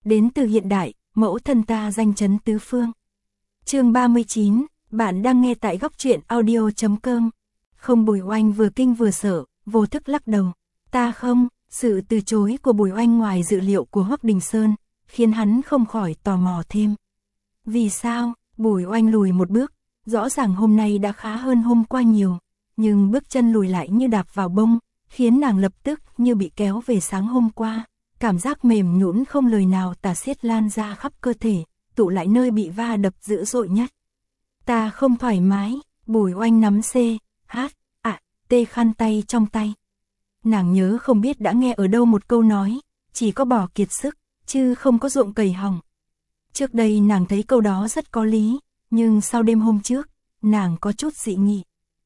đến từ hiện đại, mẫu thân ta danh chấn tứ phương. Chương 39, bạn đang nghe tại góc truyện audio.com. Không, Bùi Oanh vừa kinh vừa sợ, vô thức lắc đầu. Ta không. Sự từ chối của Bùi Oanh ngoài dự liệu của Hoắc Đình Sơn, khiến hắn không khỏi tò mò thêm. Vì sao? Bùi Oanh lùi một bước, rõ ràng hôm nay đã khá hơn hôm qua nhiều, nhưng bước chân lùi lại như đạp vào bông, khiến nàng lập tức như bị kéo về sáng hôm qua. Cảm giác mềm nhũn không lời nào tả xiết lan ra khắp cơ thể, tụ lại nơi bị va đập dữ dội nhất. Ta không thoải mái. Bùi Oanh nắm T khăn tay trong tay. Nàng nhớ không biết đã nghe ở đâu một câu nói, chỉ có bỏ kiệt sức, chứ không có ruộng cầy hỏng. Trước đây nàng thấy câu đó rất có lý, nhưng sau đêm hôm trước, nàng có chút dị nghị.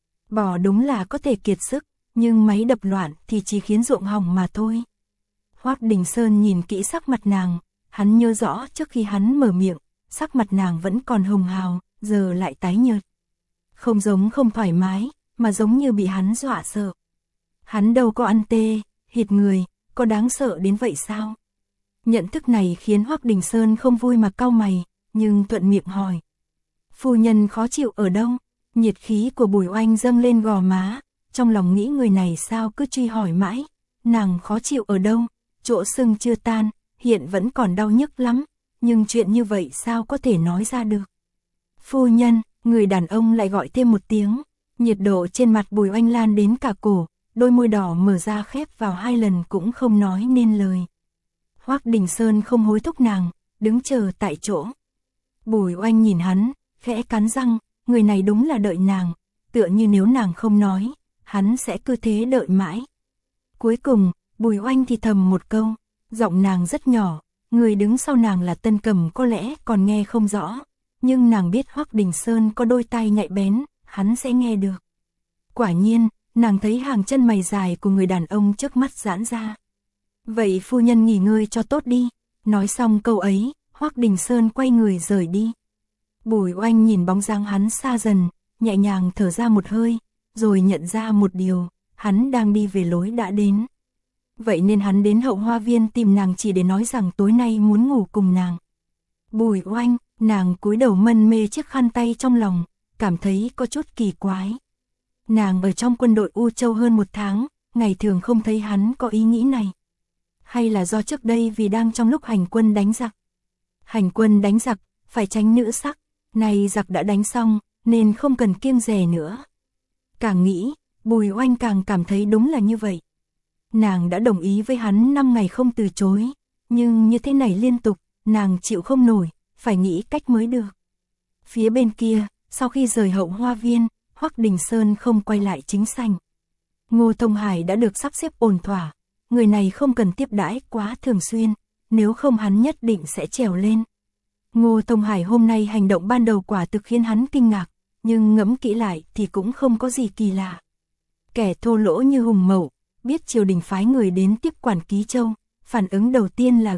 Bỏ đúng là có thể kiệt sức, nhưng máy đập loạn thì chỉ khiến ruộng hỏng mà thôi. Hoắc Đình Sơn nhìn kỹ sắc mặt nàng, hắn nhớ rõ trước khi hắn mở miệng, sắc mặt nàng vẫn còn hồng hào, giờ lại tái nhợt. Không giống không thoải mái, mà giống như bị hắn dọa sợ. Hắn đâu có ăn thịt người, có đáng sợ đến vậy sao? Nhận thức này khiến Hoắc Đình Sơn không vui mà cau mày, nhưng thuận miệng hỏi. Phu nhân khó chịu ở đâu? Nhiệt khí của Bùi Oanh dâng lên gò má, trong lòng nghĩ người này sao cứ truy hỏi mãi. Nàng khó chịu ở đâu? Chỗ sưng chưa tan, hiện vẫn còn đau nhức lắm, nhưng chuyện như vậy sao có thể nói ra được? Phu nhân, người đàn ông lại gọi thêm một tiếng, nhiệt độ trên mặt Bùi Oanh lan đến cả cổ, đôi môi đỏ mở ra khép vào 2 lần cũng không nói nên lời. Hoắc Đình Sơn không hối thúc nàng, đứng chờ tại chỗ. Bùi Oanh nhìn hắn, khẽ cắn răng, người này đúng là đợi nàng, tựa như nếu nàng không nói, hắn sẽ cứ thế đợi mãi. Cuối cùng, Bùi Oanh thì thầm một câu, giọng nàng rất nhỏ, người đứng sau nàng là Tân Cầm có lẽ còn nghe không rõ, nhưng nàng biết Hoắc Đình Sơn có đôi tai nhạy bén, hắn sẽ nghe được. Quả nhiên, nàng thấy hàng chân mày dài của người đàn ông trước mắt giãn ra. Vậy phu nhân nghỉ ngơi cho tốt đi. Nói xong câu ấy, Hoắc Đình Sơn quay người rời đi. Bùi Oanh nhìn bóng dáng hắn xa dần, nhẹ nhàng thở ra một hơi, rồi nhận ra một điều, hắn đang đi về lối đã đến. Vậy nên hắn đến Hậu Hoa Viên tìm nàng chỉ để nói rằng tối nay muốn ngủ cùng nàng. Bùi Oanh, nàng cúi đầu mân mê chiếc khăn tay trong lòng, cảm thấy có chút kỳ quái. Nàng ở trong quân đội U Châu hơn 1 tháng, ngày thường không thấy hắn có ý nghĩ này. Hay là do trước đây vì đang trong lúc hành quân đánh giặc. Hành quân đánh giặc, phải tránh nữ sắc, nay giặc đã đánh xong, nên không cần kiêng dè nữa. Càng nghĩ, Bùi Oanh càng cảm thấy đúng là như vậy. Nàng đã đồng ý với hắn 5 ngày không từ chối, nhưng như thế này liên tục, nàng chịu không nổi, phải nghĩ cách mới được. Phía bên kia, sau khi rời Hậu Hoa Viên, Hoắc Đình Sơn không quay lại chính sảnh. Ngô Thông Hải đã được sắp xếp ổn thỏa, người này không cần tiếp đãi quá thường xuyên, nếu không hắn nhất định sẽ trèo lên. Ngô Thông Hải hôm nay hành động ban đầu quả thực khiến hắn kinh ngạc, nhưng ngẫm kỹ lại thì cũng không có gì kỳ lạ. Kẻ thô lỗ như Hùng Mậu, biết triều đình phái người đến tiếp quản Ký Châu, phản ứng đầu tiên là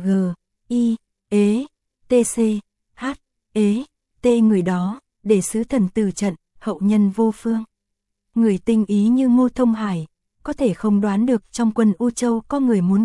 người đó, để sứ thần từ trận, hậu nhân vô phương. Người tinh ý như Ngô Thông Hải, có thể không đoán được trong quân U Châu có người muốn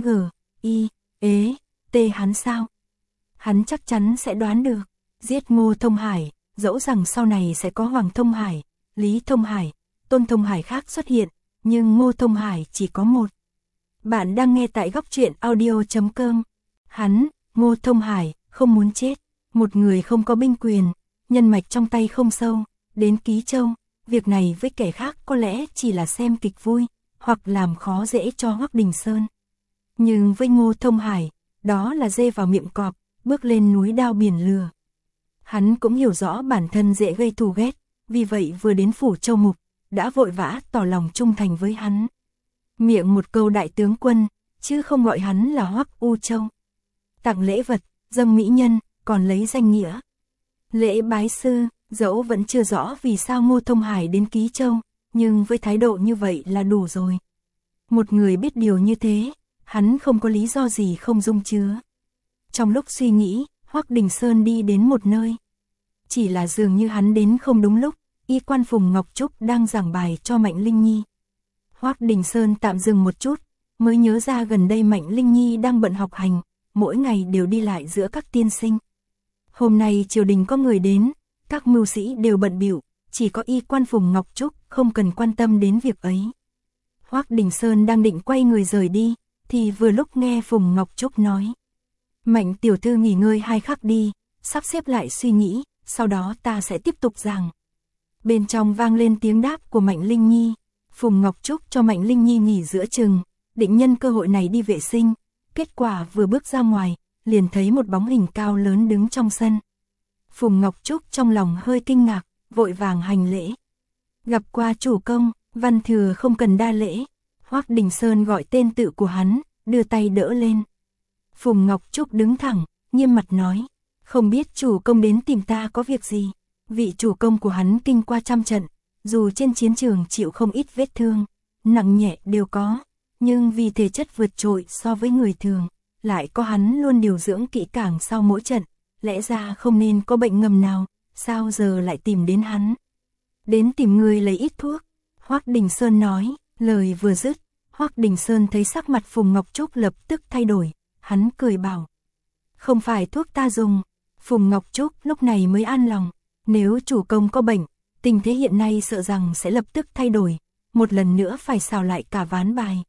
hắn sao? Hắn chắc chắn sẽ đoán được, giết Ngô Thông Hải, dẫu rằng sau này sẽ có Hoàng Thông Hải, Lý Thông Hải, Tôn Thông Hải khác xuất hiện, nhưng Ngô Thông Hải chỉ có một. Bạn đang nghe tại góc truyện audio.com. Hắn, Ngô Thông Hải, không muốn chết, một người không có binh quyền, nhân mạch trong tay không sâu, đến Ký Châu, việc này với kẻ khác có lẽ chỉ là xem kịch vui, hoặc làm khó dễ cho Hoắc Đình Sơn. Nhưng với Ngô Thông Hải, đó là dê vào miệng cọp, bước lên núi đao biển lửa. Hắn cũng hiểu rõ bản thân dễ gây thù ghét, vì vậy vừa đến phủ Châu Mục, đã vội vã tỏ lòng trung thành với hắn. Miệng một câu đại tướng quân, chứ không gọi hắn là Hoắc U Châu. Tặng lễ vật, dâng mỹ nhân, còn lấy danh nghĩa lễ bái sư, dẫu vẫn chưa rõ vì sao Ngô Thông Hải đến Ký Châu, nhưng với thái độ như vậy là đủ rồi. Một người biết điều như thế, hắn không có lý do gì không dung chứa. Trong lúc suy nghĩ, Hoắc Đình Sơn đi đến một nơi. Chỉ là dường như hắn đến không đúng lúc, y quan Phùng Ngọc Trúc đang giảng bài cho Mạnh Linh Nhi. Hoắc Đình Sơn tạm dừng một chút, mới nhớ ra gần đây Mạnh Linh Nhi đang bận học hành, mỗi ngày đều đi lại giữa các tiên sinh. Hôm nay triều đình có người đến, các mưu sĩ đều bận bịu, chỉ có y quan Phùng Ngọc Trúc không cần quan tâm đến việc ấy. Hoắc Đình Sơn đang định quay người rời đi, thì vừa lúc nghe Phùng Ngọc Trúc nói: Mạnh tiểu thư nghỉ ngơi 2 khắc đi, sắp xếp lại suy nghĩ, sau đó ta sẽ tiếp tục giảng. Bên trong vang lên tiếng đáp của Mạnh Linh Nhi. Phùng Ngọc Trúc cho Mạnh Linh Nhi nghỉ giữa chừng, định nhân cơ hội này đi vệ sinh. Kết quả vừa bước ra ngoài, liền thấy một bóng hình cao lớn đứng trong sân. Phùng Ngọc Trúc trong lòng hơi kinh ngạc, vội vàng hành lễ. Gặp qua chủ công, Văn Thừa không cần đa lễ. Hoắc Đình Sơn gọi tên tự của hắn, đưa tay đỡ lên. Phùng Ngọc Trúc đứng thẳng, nghiêm mặt nói: Không biết chủ công đến tìm ta có việc gì. Vị chủ công của hắn kinh qua trăm trận, dù trên chiến trường chịu không ít vết thương, nặng nhẹ đều có, nhưng vì thể chất vượt trội so với người thường, lại có hắn luôn điều dưỡng kỹ càng sau mỗi trận, lẽ ra không nên có bệnh ngầm nào, sao giờ lại tìm đến hắn. Đến tìm người lấy ít thuốc, Hoắc Đình Sơn nói. Lời vừa dứt, Hoắc Đình Sơn thấy sắc mặt Phùng Ngọc Trúc lập tức thay đổi, hắn cười bảo: Không phải thuốc ta dùng. Phùng Ngọc Trúc lúc này mới an lòng, nếu chủ công có bệnh, tình thế hiện nay sợ rằng sẽ lập tức thay đổi, một lần nữa phải xào lại cả ván bài.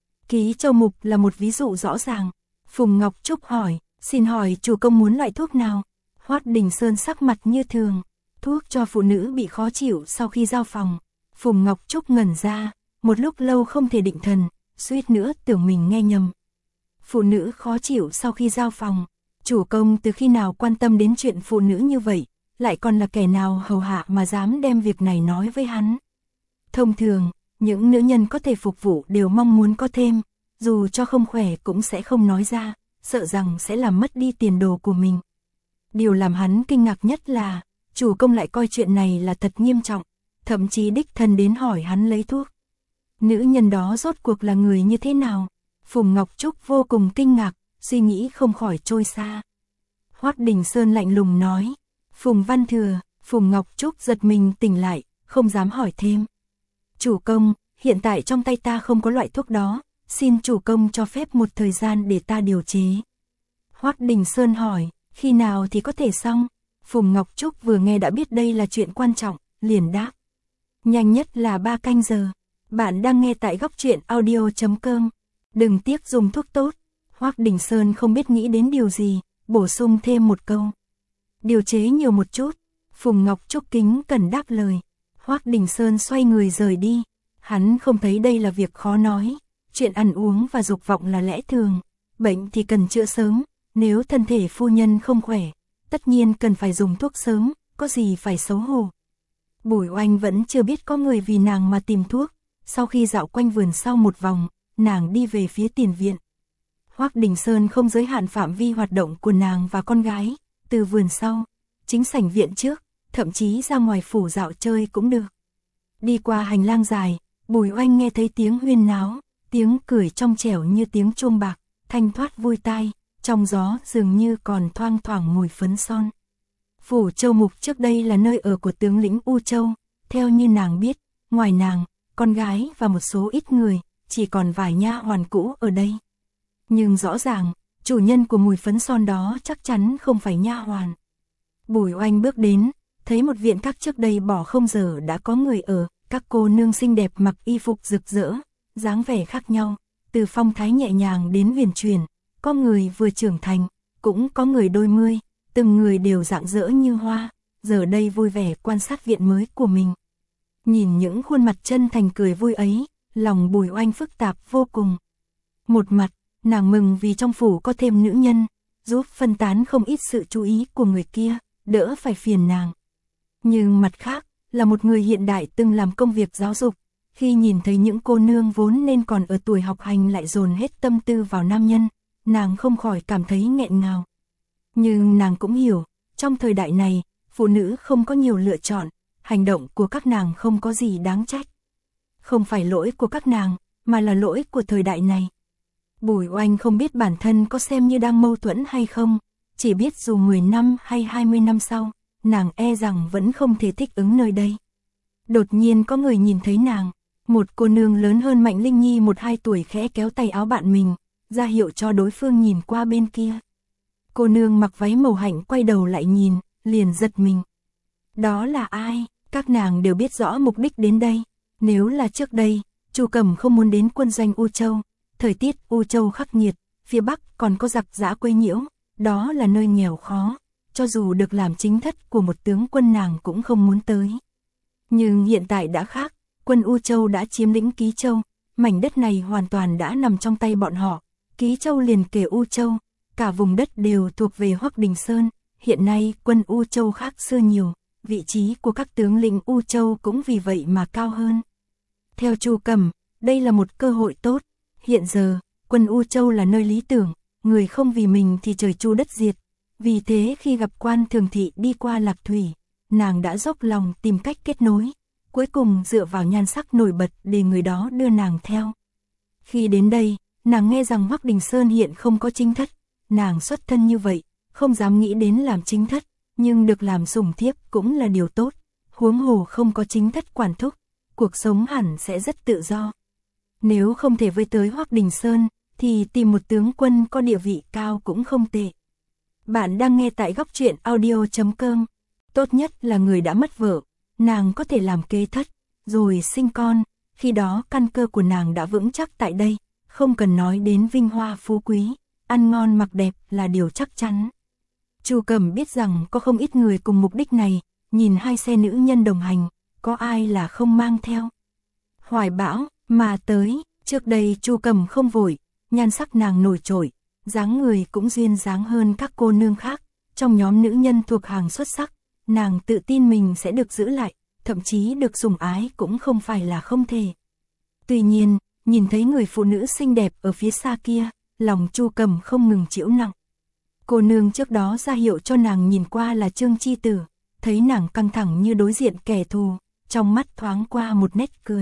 Ký Châu Mục là một ví dụ rõ ràng. Phùng Ngọc Trúc hỏi: Xin hỏi chủ công muốn loại thuốc nào? Hoắc Đình Sơn sắc mặt như thường: Thuốc cho phụ nữ bị khó chịu sau khi giao phòng. Phùng Ngọc Trúc ngẩn ra, một lúc lâu không thể định thần, suýt nữa tưởng mình nghe nhầm. Phụ nữ khó chịu sau khi giao phòng, chủ công từ khi nào quan tâm đến chuyện phụ nữ như vậy, lại còn là kẻ nào hầu hạ mà dám đem việc này nói với hắn. Thông thường, những nữ nhân có thể phục vụ đều mong muốn có thêm, dù cho không khỏe cũng sẽ không nói ra, sợ rằng sẽ làm mất đi tiền đồ của mình. Điều làm hắn kinh ngạc nhất là, chủ công lại coi chuyện này là thật nghiêm trọng, thậm chí đích thân đến hỏi hắn lấy thuốc. Nữ nhân đó rốt cuộc là người như thế nào? Phùng Ngọc Trúc vô cùng kinh ngạc, suy nghĩ không khỏi trôi xa. Hoắc Đình Sơn lạnh lùng nói: Phùng Văn Thừa. Phùng Ngọc Trúc giật mình tỉnh lại, không dám hỏi thêm. Chủ công, hiện tại trong tay ta không có loại thuốc đó, xin chủ công cho phép một thời gian để ta điều chế. Hoắc Đình Sơn hỏi: Khi nào thì có thể xong? Phùng Ngọc Trúc vừa nghe đã biết đây là chuyện quan trọng, liền đáp: Nhanh nhất là 3 canh giờ. Bạn đang nghe tại góc truyện audio.com. Đừng tiếc dùng thuốc tốt. Hoắc Đình Sơn không biết nghĩ đến điều gì, bổ sung thêm một câu: Điều chế nhiều một chút. Phùng Ngọc Trúc kính cẩn đáp lời. Hoắc Đình Sơn xoay người rời đi. Hắn không thấy đây là việc khó nói. Chuyện ăn uống và dục vọng là lẽ thường. Bệnh thì cần chữa sớm. Nếu thân thể phu nhân không khỏe, tất nhiên cần phải dùng thuốc sớm, có gì phải xấu hổ. Bùi Oanh vẫn chưa biết có người vì nàng mà tìm thuốc. Sau khi dạo quanh vườn sau một vòng, nàng đi về phía tiền viện. Hoắc Đình Sơn không giới hạn phạm vi hoạt động của nàng và con gái, từ vườn sau, chính sảnh viện trước, thậm chí ra ngoài phủ dạo chơi cũng được. Đi qua hành lang dài, Bùi Oanh nghe thấy tiếng huyên náo, tiếng cười trong trẻo như tiếng chuông bạc, thanh thoát vui tai, trong gió dường như còn thoang thoảng mùi phấn son. Phủ Châu Mục trước đây là nơi ở của tướng lĩnh U Châu, theo như nàng biết, ngoài nàng, con gái và một số ít người, chỉ còn vài nha hoàn cũ ở đây. Nhưng rõ ràng, chủ nhân của mùi phấn son đó chắc chắn không phải nha hoàn. Bùi Oanh bước đến, thấy một viện các trước đây bỏ không giờ đã có người ở, các cô nương xinh đẹp mặc y phục rực rỡ, dáng vẻ khác nhau, từ phong thái nhẹ nhàng đến huyền chuyển, có người vừa trưởng thành, cũng có người đôi mươi, từng người đều rạng rỡ như hoa, giờ đây vui vẻ quan sát viện mới của mình. Nhìn những khuôn mặt chân thành cười vui ấy, lòng Bùi Oanh phức tạp vô cùng. Một mặt, nàng mừng vì trong phủ có thêm nữ nhân, giúp phân tán không ít sự chú ý của người kia, đỡ phải phiền nàng. Nhưng mặt khác, là một người hiện đại từng làm công việc giáo dục, khi nhìn thấy những cô nương vốn nên còn ở tuổi học hành lại dồn hết tâm tư vào nam nhân, nàng không khỏi cảm thấy nghẹn ngào. Nhưng nàng cũng hiểu, trong thời đại này, phụ nữ không có nhiều lựa chọn, hành động của các nàng không có gì đáng trách. Không phải lỗi của các nàng, mà là lỗi của thời đại này. Bùi Oanh không biết bản thân có xem như đang mâu thuẫn hay không, chỉ biết dù 10 năm hay 20 năm sau, nàng e rằng vẫn không thể thích ứng nơi đây. Đột nhiên có người nhìn thấy nàng, một cô nương lớn hơn Mạnh Linh Nhi 1-2 tuổi khẽ kéo tay áo bạn mình, ra hiệu cho đối phương nhìn qua bên kia. Cô nương mặc váy màu hạnh quay đầu lại nhìn, liền giật mình. Đó là ai? Các nàng đều biết rõ mục đích đến đây. Nếu là trước đây, Chu Cẩm không muốn đến quân doanh U Châu. Thời tiết U Châu khắc nghiệt, phía Bắc còn có giặc giã quấy nhiễu, đó là nơi nghèo khó. Cho dù được làm chính thất của một tướng quân nàng cũng không muốn tới. Nhưng hiện tại đã khác, quân U Châu đã chiếm lĩnh Ký Châu, mảnh đất này hoàn toàn đã nằm trong tay bọn họ. Ký Châu liền kề U Châu, cả vùng đất đều thuộc về Hoắc Đình Sơn. Hiện nay quân U Châu khác xưa nhiều, vị trí của các tướng lĩnh U Châu cũng vì vậy mà cao hơn. Theo Chu Cẩm, đây là một cơ hội tốt. Hiện giờ, quân U Châu là nơi lý tưởng, người không vì mình thì trời chu đất diệt. Vì thế khi gặp Quan Thường Thị đi qua Lạc Thủy, nàng đã dốc lòng tìm cách kết nối, cuối cùng dựa vào nhan sắc nổi bật để người đó đưa nàng theo. Khi đến đây, nàng nghe rằng Hoắc Đình Sơn hiện không có chính thất, nàng xuất thân như vậy, không dám nghĩ đến làm chính thất, nhưng được làm sủng thiếp cũng là điều tốt, huống hồ không có chính thất quản thúc, cuộc sống hẳn sẽ rất tự do. Nếu không thể với tới Hoắc Đình Sơn, thì tìm một tướng quân có địa vị cao cũng không tệ. Bạn đang nghe tại góc truyện audio.com. Tốt nhất là người đã mất vợ, nàng có thể làm kế thất, rồi sinh con, khi đó căn cơ của nàng đã vững chắc tại đây, không cần nói đến vinh hoa phú quý, ăn ngon mặc đẹp là điều chắc chắn. Chu Cẩm biết rằng có không ít người cùng mục đích này, nhìn hai xe nữ nhân đồng hành, có ai là không mang theo. Hoài bão, mà tới, trước đây Chu Cẩm không vội, nhan sắc nàng nổi trội, dáng người cũng duyên dáng hơn các cô nương khác, trong nhóm nữ nhân thuộc hàng xuất sắc, nàng tự tin mình sẽ được giữ lại, thậm chí được sủng ái cũng không phải là không thể. Tuy nhiên, nhìn thấy người phụ nữ xinh đẹp ở phía xa kia, lòng Chu Cẩm không ngừng chịu nặng. Cô nương trước đó ra hiệu cho nàng nhìn qua là Trương Chi Tử, thấy nàng căng thẳng như đối diện kẻ thù, trong mắt thoáng qua một nét cười.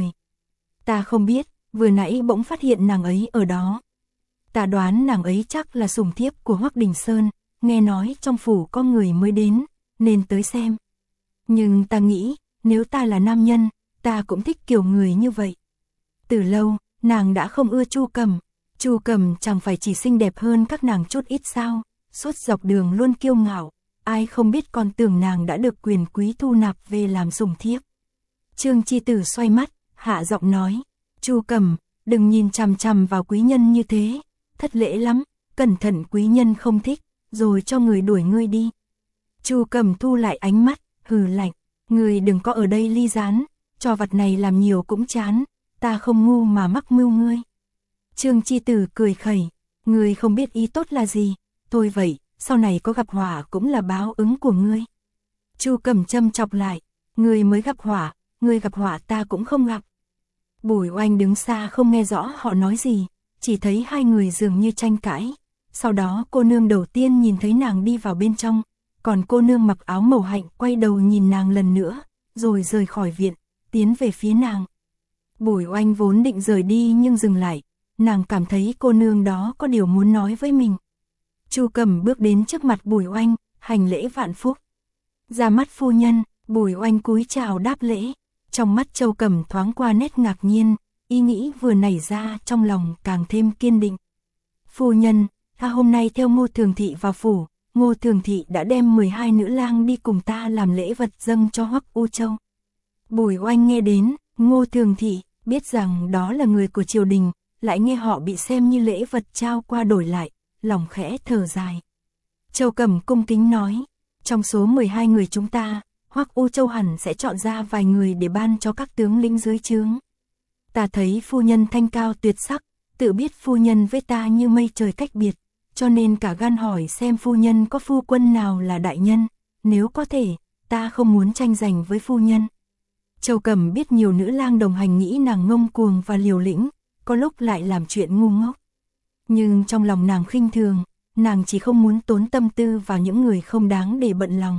Ta không biết, vừa nãy bỗng phát hiện nàng ấy ở đó. Ta đoán nàng ấy chắc là sủng thiếp của Hoắc Đình Sơn, nghe nói trong phủ có người mới đến, nên tới xem. Nhưng ta nghĩ, nếu ta là nam nhân, ta cũng thích kiểu người như vậy. Từ lâu, nàng đã không ưa Chu Cẩm. Chu Cẩm chẳng phải chỉ xinh đẹp hơn các nàng chút ít sao, suốt dọc đường luôn kiêu ngạo, ai không biết còn tưởng nàng đã được quyền quý thu nạp về làm sủng thiếp. Trương Chi Tử xoay mắt, hạ giọng nói, Chu Cẩm, đừng nhìn chằm chằm vào quý nhân như thế, thất lễ lắm, cẩn thận quý nhân không thích, rồi cho người đuổi ngươi đi. Chu Cẩm thu lại ánh mắt, hừ lạnh, người đừng có ở đây ly gián, trò vặt này làm nhiều cũng chán, ta không ngu mà mắc mưu ngươi. Trương Chi Tử cười khẩy, ngươi không biết ý tốt là gì, thôi vậy, sau này có gặp họa cũng là báo ứng của ngươi. Chu Cẩm châm chọc lại, ngươi mới gặp họa, ngươi gặp họa ta cũng không gặp. Bùi Oanh đứng xa không nghe rõ họ nói gì, chỉ thấy hai người dường như tranh cãi. Sau đó cô nương đầu tiên nhìn thấy nàng đi vào bên trong, còn cô nương mặc áo màu hạnh quay đầu nhìn nàng lần nữa, rồi rời khỏi viện, tiến về phía nàng. Bùi Oanh vốn định rời đi nhưng dừng lại, nàng cảm thấy cô nương đó có điều muốn nói với mình. Chu Cẩm bước đến trước mặt Bùi Oanh, hành lễ vạn phúc. Ra mắt phu nhân, Bùi Oanh cúi chào đáp lễ, trong mắt Châu Cẩm thoáng qua nét ngạc nhiên, ý nghĩ vừa nảy ra trong lòng càng thêm kiên định. Phu nhân, ta hôm nay theo Ngô Thường Thị vào phủ, Ngô Thường Thị đã đem 12 nữ lang đi cùng ta làm lễ vật dâng cho Hoắc U Châu. Bùi Oanh nghe đến, Ngô Thường Thị, biết rằng đó là người của triều đình, lại nghe họ bị xem như lễ vật trao qua đổi lại, lòng khẽ thở dài. Châu Cẩm cung kính nói, trong số 12 người chúng ta, Hoắc U Châu hẳn sẽ chọn ra vài người để ban cho các tướng lĩnh dưới trướng. Ta thấy phu nhân thanh cao tuyệt sắc, tự biết phu nhân với ta như mây trời cách biệt, cho nên cả gan hỏi xem phu nhân có phu quân nào là đại nhân, nếu có thể, ta không muốn tranh giành với phu nhân. Châu Cẩm biết nhiều nữ lang đồng hành nghĩ nàng ngông cuồng và liều lĩnh, có lúc lại làm chuyện ngu ngốc. Nhưng trong lòng nàng khinh thường, nàng chỉ không muốn tốn tâm tư vào những người không đáng để bận lòng.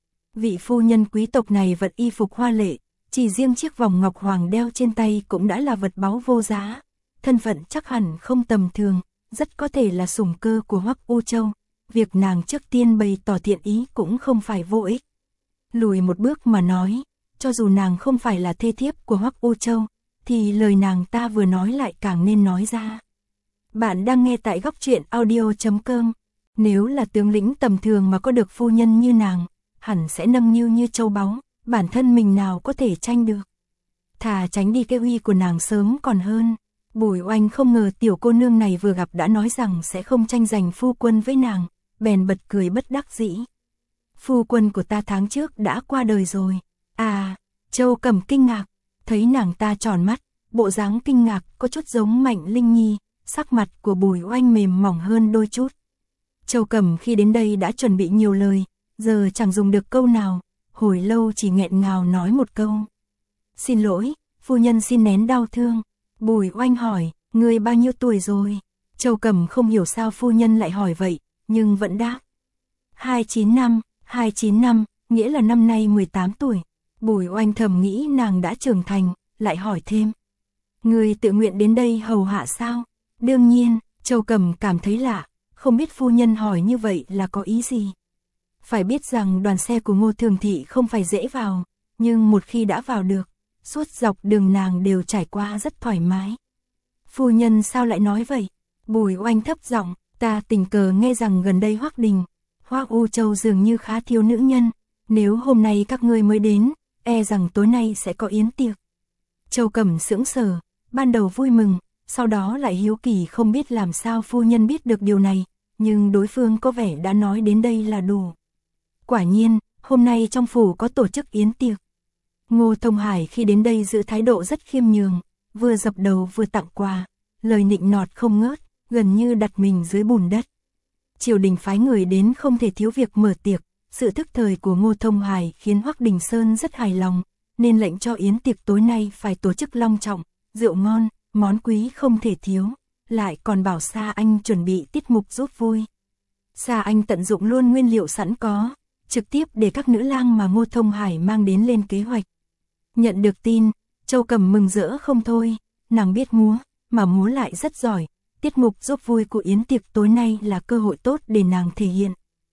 Vị phu nhân quý tộc này vật y phục hoa lệ, chỉ riêng chiếc vòng ngọc hoàng đeo trên tay cũng đã là vật báu vô giá, thân phận chắc hẳn không tầm thường, rất có thể là sủng cơ của Hoắc U Châu, việc nàng trước tiên bày tỏ thiện ý cũng không phải vô ích. Lùi một bước mà nói, cho dù nàng không phải là thê thiếp của Hoắc U Châu, thì lời nàng ta vừa nói lại càng nên nói ra. Bạn đang nghe tại góc truyện audio.com. Nếu là tướng lĩnh tầm thường mà có được phu nhân như nàng, hẳn sẽ nâng niu như châu báu, bản thân mình nào có thể tranh được. Thà tránh đi cái uy của nàng sớm còn hơn. Bùi Oanh không ngờ tiểu cô nương này vừa gặp đã nói rằng sẽ không tranh giành phu quân với nàng, bèn bật cười bất đắc dĩ. Phu quân của ta tháng trước đã qua đời rồi. À, Châu Cẩm kinh ngạc, thấy nàng ta tròn mắt, bộ dáng kinh ngạc có chút giống Mạnh Linh Nhi, sắc mặt của Bùi Oanh mềm mỏng hơn đôi chút. Châu Cẩm khi đến đây đã chuẩn bị nhiều lời, giờ chẳng dùng được câu nào, hồi lâu chỉ nghẹn ngào nói một câu. Xin lỗi, phu nhân xin nén đau thương. Bùi Oanh hỏi, ngươi bao nhiêu tuổi rồi? Châu Cẩm không hiểu sao phu nhân lại hỏi vậy, nhưng vẫn đáp. 29 năm, nghĩa là năm nay 18 tuổi. Bùi Oanh thầm nghĩ nàng đã trưởng thành, lại hỏi thêm. Ngươi tự nguyện đến đây hầu hạ sao? Đương nhiên, Châu Cẩm cảm thấy lạ, không biết phu nhân hỏi như vậy là có ý gì. Phải biết rằng đoàn xe của Ngô Thường Thị không phải dễ vào, nhưng một khi đã vào được, suốt dọc đường nàng đều trải qua rất thoải mái. Phu nhân sao lại nói vậy? Bùi Oanh thấp giọng, ta tình cờ nghe rằng gần đây Hoắc U Châu dường như khá thiếu nữ nhân, nếu hôm nay các ngươi mới đến, e rằng tối nay sẽ có yến tiệc. Châu Cẩm sững sờ, ban đầu vui mừng, sau đó lại hiếu kỳ không biết làm sao phu nhân biết được điều này, nhưng đối phương có vẻ đã nói đến đây là đủ. Quả nhiên, hôm nay trong phủ có tổ chức yến tiệc. Ngô Thông Hải khi đến đây giữ thái độ rất khiêm nhường, vừa dập đầu vừa tặng quà, lời nịnh nọt không ngớt, gần như đặt mình dưới bùn đất. Triều đình phái người đến không thể thiếu việc mở tiệc, sự thức thời của Ngô Thông Hải khiến Hoắc Đình Sơn rất hài lòng, nên lệnh cho yến tiệc tối nay phải tổ chức long trọng, rượu ngon, món quý không thể thiếu, lại còn bảo Sa Anh chuẩn bị tiết mục giúp vui. Sa Anh tận dụng luôn nguyên liệu sẵn có, trực tiếp để các nữ lang mà Ngô Thông Hải mang đến lên kế hoạch. Nhận được tin, Châu Cẩm mừng rỡ không thôi, nàng biết múa, mà múa lại rất giỏi, tiết mục giúp vui của yến tiệc tối nay là cơ hội tốt để nàng thể hiện.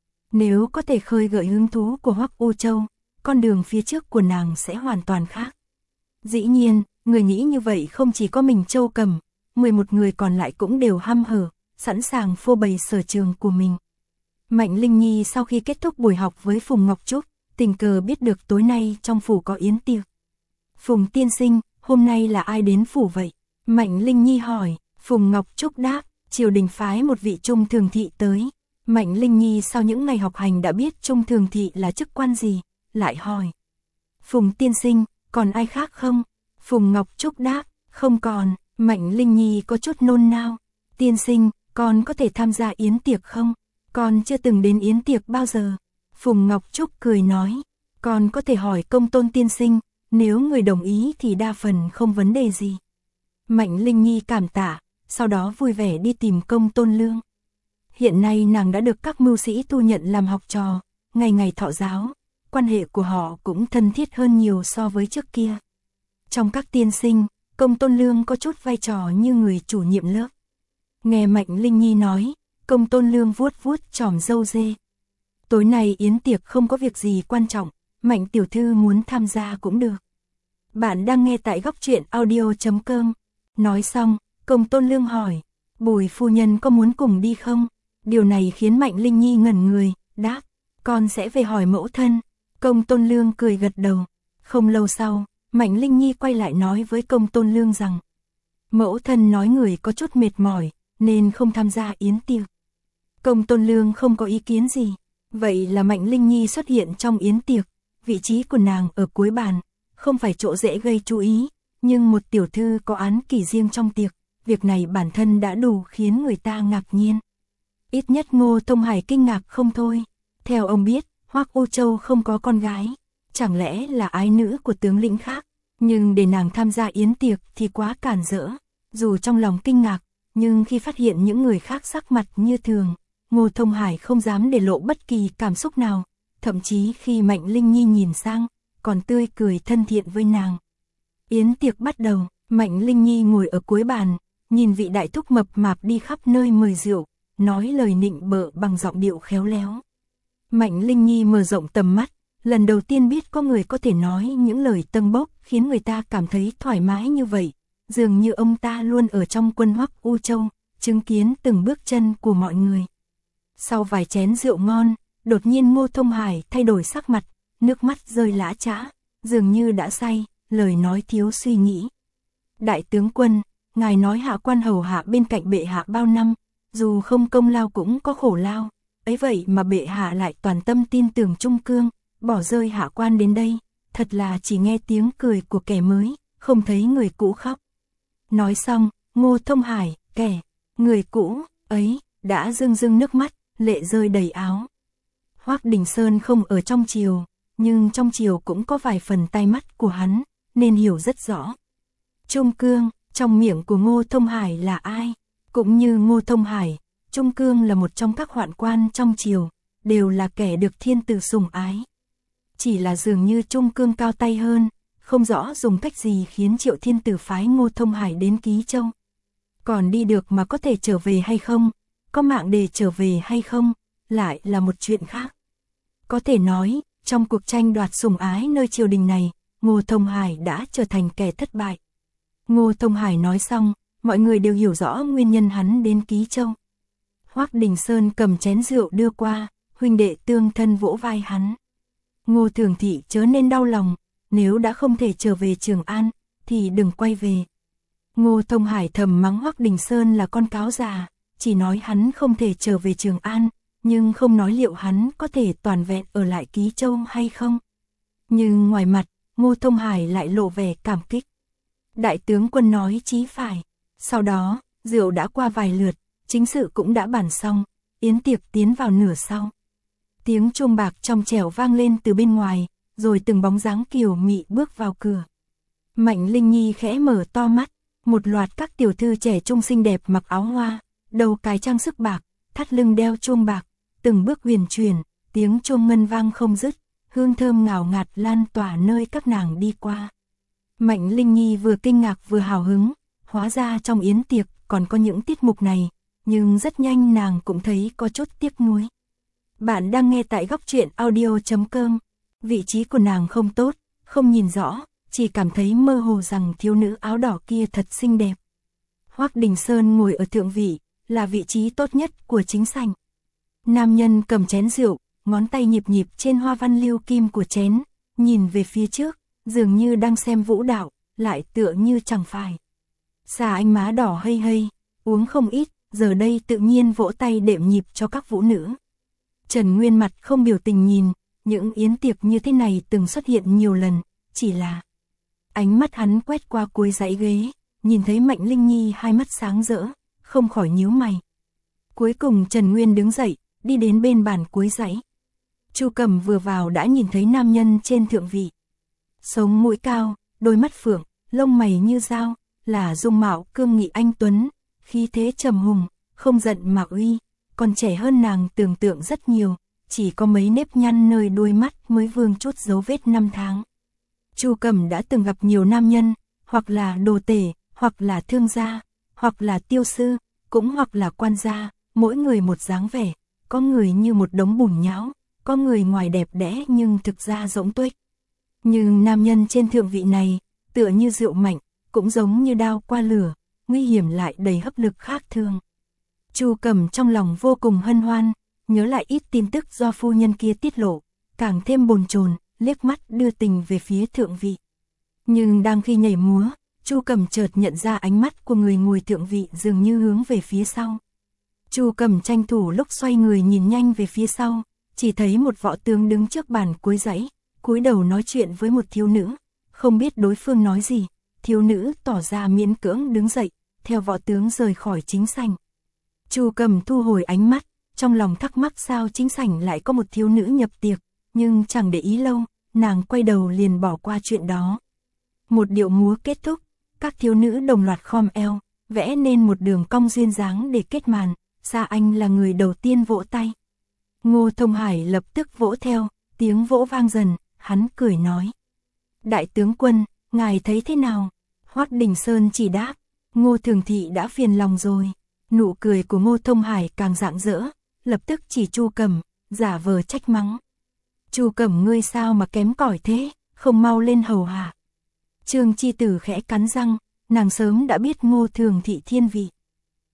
Nếu có thể khơi gợi hứng thú của Hoắc U Châu, con đường phía trước của nàng sẽ hoàn toàn khác. Dĩ nhiên, người nghĩ như vậy không chỉ có mình Châu Cẩm, 11 người còn lại cũng đều hăm hở, sẵn sàng phô bày sở trường của mình. Mạnh Linh Nhi sau khi kết thúc buổi học với Phùng Ngọc Trúc, tình cờ biết được tối nay trong phủ có yến tiệc. Phùng tiên sinh, hôm nay là ai đến phủ vậy? Mạnh Linh Nhi hỏi. Phùng Ngọc Trúc đáp, triều đình phái một vị trung thường thị tới. Mạnh Linh Nhi sau những ngày học hành đã biết trung thường thị là chức quan gì, lại hỏi. Phùng tiên sinh, còn ai khác không? Phùng Ngọc Trúc đáp, không còn. Mạnh Linh Nhi có chút nôn nao. Tiên sinh, con có thể tham gia yến tiệc không? Con chưa từng đến yến tiệc bao giờ. Phùng Ngọc Trúc cười nói, con có thể hỏi Công Tôn tiên sinh, nếu người đồng ý thì đa phần không vấn đề gì. Mạnh Linh Nhi cảm tạ, sau đó vui vẻ đi tìm Công Tôn Lương. Hiện nay nàng đã được các mưu sĩ thu nhận làm học trò, ngày ngày thọ giáo, quan hệ của họ cũng thân thiết hơn nhiều so với trước kia. Trong các tiên sinh, Công Tôn Lương có chút vai trò như người chủ nhiệm lớp. Nghe Mạnh Linh Nhi nói, Công Tôn Lương vuốt vuốt chòm râu dê. Tối nay yến tiệc không có việc gì quan trọng, Mạnh tiểu thư muốn tham gia cũng được. Bạn đang nghe tại góc truyện audio.com. Nói xong, Công Tôn Lương hỏi, Bùi phu nhân có muốn cùng đi không? Điều này khiến Mạnh Linh Nhi ngẩn người, đáp, con sẽ về hỏi mẫu thân. Công Tôn Lương cười gật đầu. Không lâu sau, Mạnh Linh Nhi quay lại nói với Công Tôn Lương rằng, mẫu thân nói người có chút mệt mỏi, nên không tham gia yến tiệc. Công Tôn Lương không có ý kiến gì. Vậy là Mạnh Linh Nhi xuất hiện trong yến tiệc, vị trí của nàng ở cuối bàn, không phải chỗ dễ gây chú ý, nhưng một tiểu thư có án kỷ riêng trong tiệc, việc này bản thân đã đủ khiến người ta ngạc nhiên. Ít nhất Ngô Thông Hải kinh ngạc không thôi. Theo ông biết, Hoắc U Châu không có con gái, chẳng lẽ là ái nữ của tướng lĩnh khác, nhưng để nàng tham gia yến tiệc thì quá cản rỡ. Dù trong lòng kinh ngạc, nhưng khi phát hiện những người khác sắc mặt như thường, Ngô Thông Hải không dám để lộ bất kỳ cảm xúc nào, thậm chí khi Mạnh Linh Nhi nhìn sang, còn tươi cười thân thiện với nàng. Yến tiệc bắt đầu, Mạnh Linh Nhi ngồi ở cuối bàn, nhìn vị đại thúc mập mạp đi khắp nơi mời rượu, nói lời nịnh bợ bằng giọng điệu khéo léo. Mạnh Linh Nhi mở rộng tầm mắt, lần đầu tiên biết có người có thể nói những lời tâng bốc khiến người ta cảm thấy thoải mái như vậy, dường như ông ta luôn ở trong quân Hoắc U Châu, chứng kiến từng bước chân của mọi người. Sau vài chén rượu ngon, đột nhiên Ngô Thông Hải thay đổi sắc mặt, nước mắt rơi lã chã, dường như đã say, lời nói thiếu suy nghĩ. Đại tướng quân, ngài nói hạ quan hầu hạ bên cạnh bệ hạ bao năm, dù không công lao cũng có khổ lao, ấy vậy mà bệ hạ lại toàn tâm tin tưởng Trung Cương, bỏ rơi hạ quan đến đây, thật là chỉ nghe tiếng cười của kẻ mới, không thấy người cũ khóc. Nói xong, Ngô Thông Hải, người cũ ấy, đã rưng rưng nước mắt, lệ rơi đầy áo. Hoắc Đình Sơn không ở trong triều, nhưng trong triều cũng có vài phần tai mắt của hắn, nên hiểu rất rõ. Trung Cương, trong miệng của Ngô Thông Hải là ai? Cũng như Ngô Thông Hải, Trung Cương là một trong các hoạn quan trong triều, đều là kẻ được thiên tử sủng ái. Chỉ là dường như Trung Cương cao tay hơn, không rõ dùng cách gì khiến Triệu Thiên Tử phái Ngô Thông Hải đến Ký Châu. Còn đi được mà có thể trở về hay không, có mạng để trở về hay không, lại là một chuyện khác. Có thể nói, trong cuộc tranh đoạt sủng ái nơi triều đình này, Ngô Thông Hải đã trở thành kẻ thất bại. Ngô Thông Hải nói xong, mọi người đều hiểu rõ nguyên nhân hắn đến Ký Châu. Hoắc Đình Sơn cầm chén rượu đưa qua, huynh đệ tương thân vỗ vai hắn. Ngô Thường Thị chớ nên đau lòng, nếu đã không thể trở về Trường An, thì đừng quay về. Ngô Thông Hải thầm mắng Hoắc Đình Sơn là con cáo già, chỉ nói hắn không thể trở về Trường An, nhưng không nói liệu hắn có thể toàn vẹn ở lại Ký Châu hay không. Nhưng ngoài mặt, Ngô Thông Hải lại lộ vẻ cảm kích. Đại tướng quân nói chí phải. Sau đó, rượu đã qua vài lượt, chính sự cũng đã bàn xong, yến tiệc tiến vào nửa sau. Tiếng chuông bạc trong trẻo vang lên từ bên ngoài, rồi từng bóng dáng kiều mị bước vào cửa. Mạnh Linh Nhi khẽ mở to mắt, một loạt các tiểu thư trẻ trung xinh đẹp mặc áo hoa, đầu cài trang sức bạc, thắt lưng đeo chuông bạc, từng bước huyền chuyển, tiếng chuông ngân vang không dứt, hương thơm ngào ngạt lan tỏa nơi các nàng đi qua. Mạnh Linh Nhi vừa kinh ngạc vừa hào hứng, hóa ra trong yến tiệc còn có những tiết mục này, nhưng rất nhanh nàng cũng thấy có chút tiếc nuối. Bạn đang nghe tại góc truyện audio.com, vị trí của nàng không tốt, không nhìn rõ, chỉ cảm thấy mơ hồ rằng thiếu nữ áo đỏ kia thật xinh đẹp. Hoắc Đình Sơn ngồi ở thượng vị, là vị trí tốt nhất của chính sảnh. Nam nhân cầm chén rượu, ngón tay nhịp nhịp trên hoa văn lưu kim của chén, nhìn về phía trước, dường như đang xem vũ đạo, lại tựa như chẳng phải. Xà ánh má đỏ hây hây, uống không ít, giờ đây tự nhiên vỗ tay đệm nhịp cho các vũ nữ. Trần Nguyên mặt không biểu tình nhìn, những yến tiệc như thế này từng xuất hiện nhiều lần, chỉ là ánh mắt hắn quét qua cuối dãy ghế, nhìn thấy Mạnh Linh Nhi hai mắt sáng rỡ, không khỏi nhíu mày. Cuối cùng Trần Nguyên đứng dậy, đi đến bên bàn cuối dãy. Chu Cầm vừa vào đã nhìn thấy nam nhân trên thượng vị. Sống mũi cao, đôi mắt phượng, lông mày như dao, là dung mạo cương nghị anh tuấn, khí thế trầm hùng, không giận mà uy, còn trẻ hơn nàng tưởng tượng rất nhiều, chỉ có mấy nếp nhăn nơi đôi mắt mới vương chút dấu vết năm tháng. Chu Cầm đã từng gặp nhiều nam nhân, hoặc là đồ tể, hoặc là thương gia, hoặc là tiêu sư, cũng hoặc là quan gia, mỗi người một dáng vẻ, có người như một đống bùn nhão, có người ngoài đẹp đẽ nhưng thực ra rỗng tuếch. Nhưng nam nhân trên thượng vị này, tựa như rượu mạnh, cũng giống như đao qua lửa, nguy hiểm lại đầy hấp lực khác thường. Chu Cầm trong lòng vô cùng hân hoan, nhớ lại ít tin tức do phu nhân kia tiết lộ, càng thêm bồn chồn, liếc mắt đưa tình về phía thượng vị. Nhưng đang khi nhảy múa, Chu Cầm chợt nhận ra ánh mắt của người ngồi thượng vị dường như hướng về phía sau. Chu Cầm tranh thủ lúc xoay người nhìn nhanh về phía sau, chỉ thấy một võ tướng đứng trước bàn cuối dãy, cúi đầu nói chuyện với một thiếu nữ, không biết đối phương nói gì, thiếu nữ tỏ ra miễn cưỡng đứng dậy, theo võ tướng rời khỏi chính sảnh. Chu Cầm thu hồi ánh mắt, trong lòng thắc mắc sao chính sảnh lại có một thiếu nữ nhập tiệc, nhưng chẳng để ý lâu, nàng quay đầu liền bỏ qua chuyện đó. Một điệu múa kết thúc, các thiếu nữ đồng loạt khom eo, vẽ nên một đường cong duyên dáng để kết màn, Sa Anh là người đầu tiên vỗ tay. Ngô Thông Hải lập tức vỗ theo, tiếng vỗ vang dần, hắn cười nói. Đại tướng quân, ngài thấy thế nào? Hoắc Đình Sơn chỉ đáp, Ngô Thường Thị đã phiền lòng rồi. Nụ cười của Ngô Thông Hải càng rạng rỡ, lập tức chỉ Chu Cầm, giả vờ trách mắng. Chu Cầm ngươi sao mà kém cỏi thế, không mau lên hầu hạ. Trương Chi Tử khẽ cắn răng, nàng sớm đã biết Ngô Thường Thị thiên vị.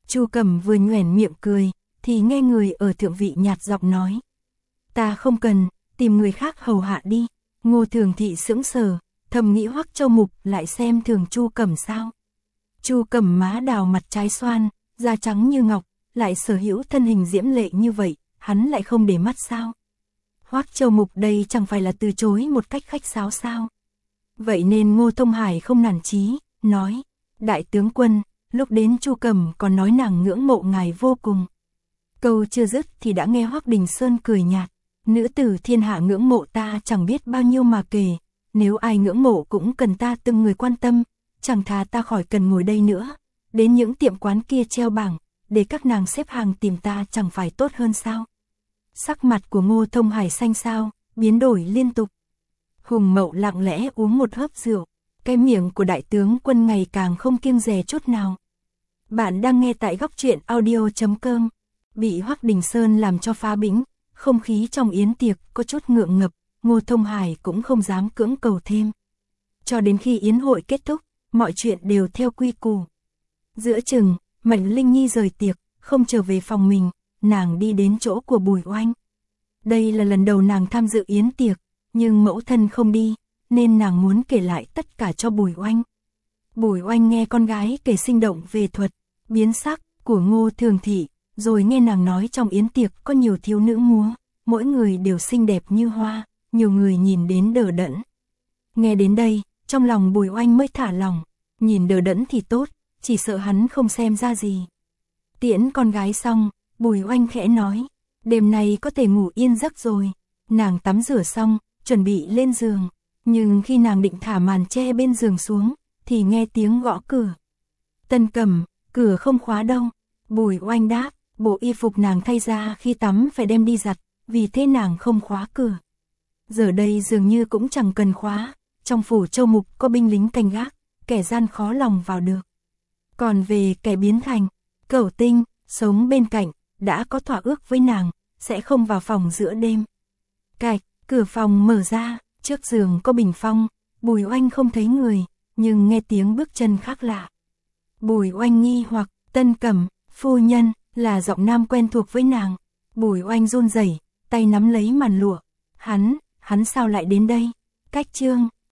Chu Cẩm vừa nhoẻn miệng cười, thì nghe người ở thượng vị nhạt giọng nói. Ta không cần, tìm người khác hầu hạ đi. Ngô Thường Thị sững sờ, thầm nghĩ Hoắc Châu Mục lại xem thường Chu Cẩm sao. Chu Cẩm má đào mặt trái xoan, da trắng như ngọc, lại sở hữu thân hình diễm lệ như vậy, hắn lại không để mắt sao? Hoắc Châu Mục đây chẳng phải là từ chối một cách khách sáo sao? Vậy nên Ngô Thông Hải không nản chí, nói, đại tướng quân, lúc đến Chu Cẩm còn nói nàng ngưỡng mộ ngài vô cùng. Câu chưa dứt thì đã nghe Hoắc Đình Sơn cười nhạt, nữ tử thiên hạ ngưỡng mộ ta chẳng biết bao nhiêu mà kể, nếu ai ngưỡng mộ cũng cần ta từng người quan tâm, chẳng thà ta khỏi cần ngồi đây nữa, đến những tiệm quán kia treo bảng, để các nàng xếp hàng tìm ta chẳng phải tốt hơn sao? Sắc mặt của Ngô Thông Hải xanh xao, biến đổi liên tục. Hùng Mậu lặng lẽ uống một hớp rượu, cái miệng của đại tướng quân ngày càng không kiêng dè chút nào. Bạn đang nghe tại góc truyện audio.com. Bị Hoắc Đình Sơn làm cho phá bĩnh, không khí trong yến tiệc có chút ngượng ngập, Ngô Thông Hải cũng không dám cưỡng cầu thêm. Cho đến khi yến hội kết thúc, mọi chuyện đều theo quy củ. Giữa chừng, Mệnh Linh Nhi rời tiệc, không trở về phòng mình, nàng đi đến chỗ của Bùi Oanh. Đây là lần đầu nàng tham dự yến tiệc, nhưng mẫu thân không đi, nên nàng muốn kể lại tất cả cho Bùi Oanh. Bùi Oanh nghe con gái kể sinh động về thuật, biến sắc của Ngô Thường Thị, rồi nghe nàng nói trong yến tiệc có nhiều thiếu nữ múa, mỗi người đều xinh đẹp như hoa, nhiều người nhìn đến đờ đẫn. Nghe đến đây, trong lòng Bùi Oanh mới thả lòng, nhìn đờ đẫn thì tốt, chỉ sợ hắn không xem ra gì. Tiễn con gái xong, Bùi Oanh khẽ nói, đêm nay có thể ngủ yên giấc rồi. Nàng tắm rửa xong, chuẩn bị lên giường, nhưng khi nàng định thả màn che bên giường xuống, thì nghe tiếng gõ cửa. Tân Cẩm, cửa không khóa đâu. Bùi Oanh đáp, bộ y phục nàng thay ra khi tắm phải đem đi giặt, vì thế nàng không khóa cửa. Giờ đây dường như cũng chẳng cần khóa, trong phủ Châu Mục có binh lính canh gác, kẻ gian khó lòng vào được. Còn về kẻ biến thành, Cẩu Tinh, sống bên cạnh, đã có thỏa ước với nàng, sẽ không vào phòng giữa đêm. Cạch, cửa phòng mở ra, trước giường có bình phong, Bùi Oanh không thấy người, nhưng nghe tiếng bước chân khác lạ. Bùi Oanh nghi hoặc, Tân Cẩm, phu nhân, là giọng nam quen thuộc với nàng. Bùi Oanh run rẩy, tay nắm lấy màn lụa. Hắn sao lại đến đây? Cách chương